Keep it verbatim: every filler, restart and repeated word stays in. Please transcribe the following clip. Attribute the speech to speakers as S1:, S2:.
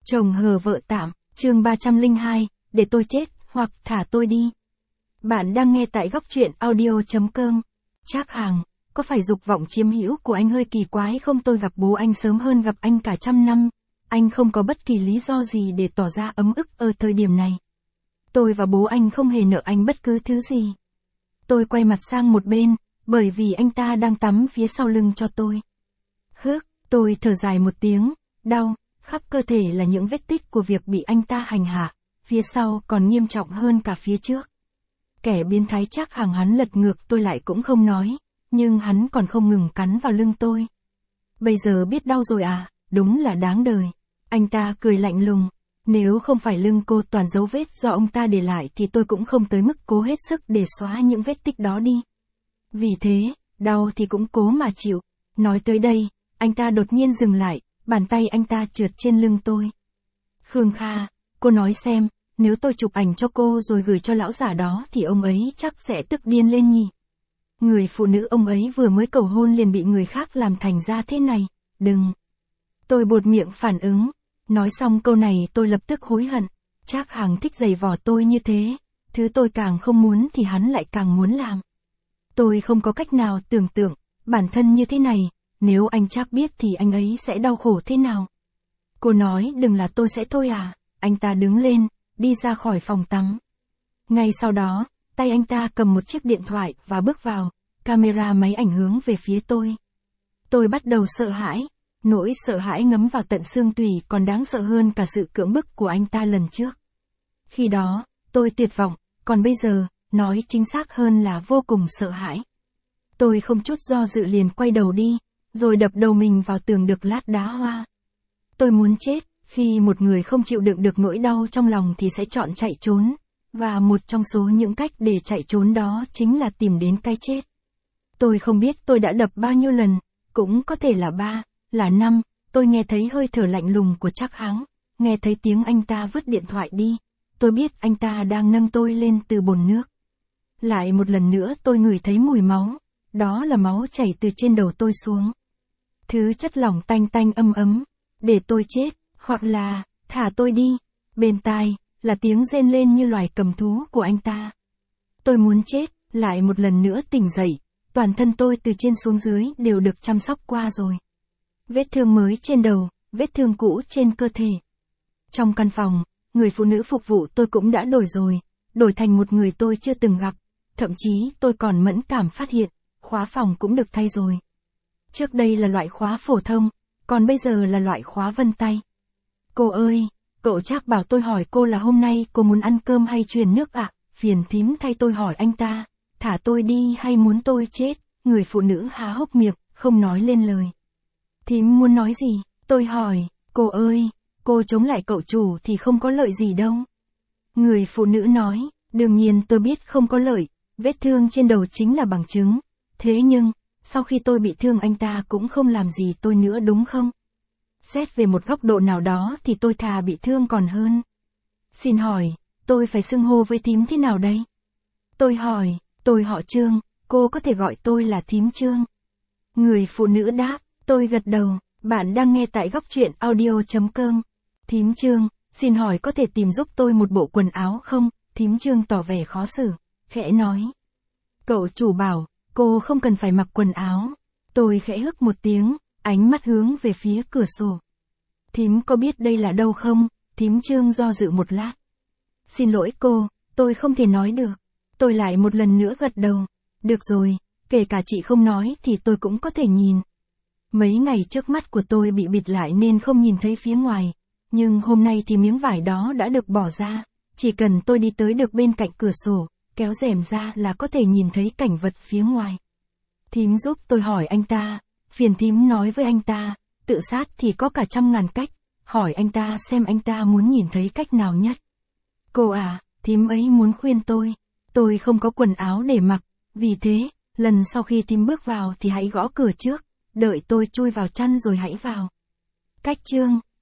S1: Chồng hờ vợ tạm, chương ba trăm lẻ hai, để tôi chết, hoặc thả tôi đi. Bạn đang nghe tại góc truyện audio chấm com. Trác Hằng, có phải dục vọng chiếm hữu của anh hơi kỳ quái không? Tôi gặp bố anh sớm hơn gặp anh cả trăm năm. Anh không có bất kỳ lý do gì để tỏ ra ấm ức ở thời điểm này. Tôi và bố anh không hề nợ anh bất cứ thứ gì. Tôi quay mặt sang một bên, bởi vì anh ta đang tắm phía sau lưng cho tôi. Hức, tôi thở dài một tiếng, đau, khắp cơ thể là những vết tích của việc bị anh ta hành hạ, phía sau còn nghiêm trọng hơn cả phía trước. Kẻ biến thái Trác Hằng, hắn lật ngược tôi lại cũng không nói, nhưng hắn còn không ngừng cắn vào lưng tôi. Bây giờ biết đau rồi à, đúng là đáng đời. Anh ta cười lạnh lùng, nếu không phải lưng cô toàn dấu vết do ông ta để lại thì tôi cũng không tới mức cố hết sức để xóa những vết tích đó đi. Vì thế, đau thì cũng cố mà chịu. Nói tới đây, anh ta đột nhiên dừng lại, bàn tay anh ta trượt trên lưng tôi. Khương Kha, cô nói xem, nếu tôi chụp ảnh cho cô rồi gửi cho lão già đó thì ông ấy chắc sẽ tức điên lên nhỉ. Người phụ nữ ông ấy vừa mới cầu hôn liền bị người khác làm thành ra thế này, đừng. Tôi buột miệng phản ứng, nói xong câu này tôi lập tức hối hận. Trác Hằng thích giày vò tôi như thế, thứ tôi càng không muốn thì hắn lại càng muốn làm. Tôi không có cách nào tưởng tượng, bản thân như thế này, nếu anh Trác biết thì anh ấy sẽ đau khổ thế nào. Cô nói đừng là tôi sẽ thôi à, anh ta đứng lên, đi ra khỏi phòng tắm. Ngay sau đó, tay anh ta cầm một chiếc điện thoại và bước vào, camera máy ảnh hướng về phía tôi. Tôi bắt đầu sợ hãi, nỗi sợ hãi ngấm vào tận xương tủy còn đáng sợ hơn cả sự cưỡng bức của anh ta lần trước. Khi đó, tôi tuyệt vọng, còn bây giờ, nói chính xác hơn là vô cùng sợ hãi. Tôi không chút do dự liền quay đầu đi, rồi đập đầu mình vào tường được lát đá hoa. Tôi muốn chết, khi một người không chịu đựng được nỗi đau trong lòng thì sẽ chọn chạy trốn, và một trong số những cách để chạy trốn đó chính là tìm đến cái chết. Tôi không biết tôi đã đập bao nhiêu lần, cũng có thể là ba, là năm, tôi nghe thấy hơi thở lạnh lùng của Trác Hằng, nghe thấy tiếng anh ta vứt điện thoại đi, tôi biết anh ta đang nâng tôi lên từ bồn nước. Lại một lần nữa tôi ngửi thấy mùi máu, đó là máu chảy từ trên đầu tôi xuống. Thứ chất lỏng tanh tanh âm ấm, để tôi chết, hoặc là, thả tôi đi. Bên tai, là tiếng rên lên như loài cầm thú của anh ta. Tôi muốn chết, lại một lần nữa tỉnh dậy, toàn thân tôi từ trên xuống dưới đều được chăm sóc qua rồi. Vết thương mới trên đầu, vết thương cũ trên cơ thể. Trong căn phòng, người phụ nữ phục vụ tôi cũng đã đổi rồi, đổi thành một người tôi chưa từng gặp, thậm chí tôi còn mẫn cảm phát hiện, khóa phòng cũng được thay rồi. Trước đây là loại khóa phổ thông, còn bây giờ là loại khóa vân tay. Cô ơi, cậu Trác bảo tôi hỏi cô là hôm nay cô muốn ăn cơm hay truyền nước ạ? À? Phiền thím thay tôi hỏi anh ta, thả tôi đi hay muốn tôi chết? Người phụ nữ há hốc miệng, không nói lên lời. Thím muốn nói gì? Tôi hỏi, cô ơi, cô chống lại cậu chủ thì không có lợi gì đâu. Người phụ nữ nói, đương nhiên tôi biết không có lợi, vết thương trên đầu chính là bằng chứng. Thế nhưng, sau khi tôi bị thương anh ta cũng không làm gì tôi nữa đúng không? Xét về một góc độ nào đó thì tôi thà bị thương còn hơn. Xin hỏi, tôi phải xưng hô với thím thế nào đây? Tôi hỏi, tôi họ Trương, cô có thể gọi tôi là thím Trương. Người phụ nữ đáp, tôi gật đầu, bạn đang nghe tại góc truyện audio chấm com. Thím Trương, xin hỏi có thể tìm giúp tôi một bộ quần áo không? Thím Trương tỏ vẻ khó xử, khẽ nói. Cậu chủ bảo, cô không cần phải mặc quần áo. Tôi khẽ hức một tiếng, ánh mắt hướng về phía cửa sổ. Thím có biết đây là đâu không? Thím Trương do dự một lát. Xin lỗi cô, tôi không thể nói được. Tôi lại một lần nữa gật đầu. Được rồi, kể cả chị không nói thì tôi cũng có thể nhìn. Mấy ngày trước mắt của tôi bị bịt lại nên không nhìn thấy phía ngoài. Nhưng hôm nay thì miếng vải đó đã được bỏ ra. Chỉ cần tôi đi tới được bên cạnh cửa sổ, kéo rèm ra là có thể nhìn thấy cảnh vật phía ngoài. Thím giúp tôi hỏi anh ta, phiền thím nói với anh ta, tự sát thì có cả trăm ngàn cách, hỏi anh ta xem anh ta muốn nhìn thấy cách nào nhất. Cô à, thím ấy muốn khuyên tôi, tôi không có quần áo để mặc, vì thế, lần sau khi thím bước vào thì hãy gõ cửa trước, đợi tôi chui vào chăn rồi hãy vào. Cách Trương,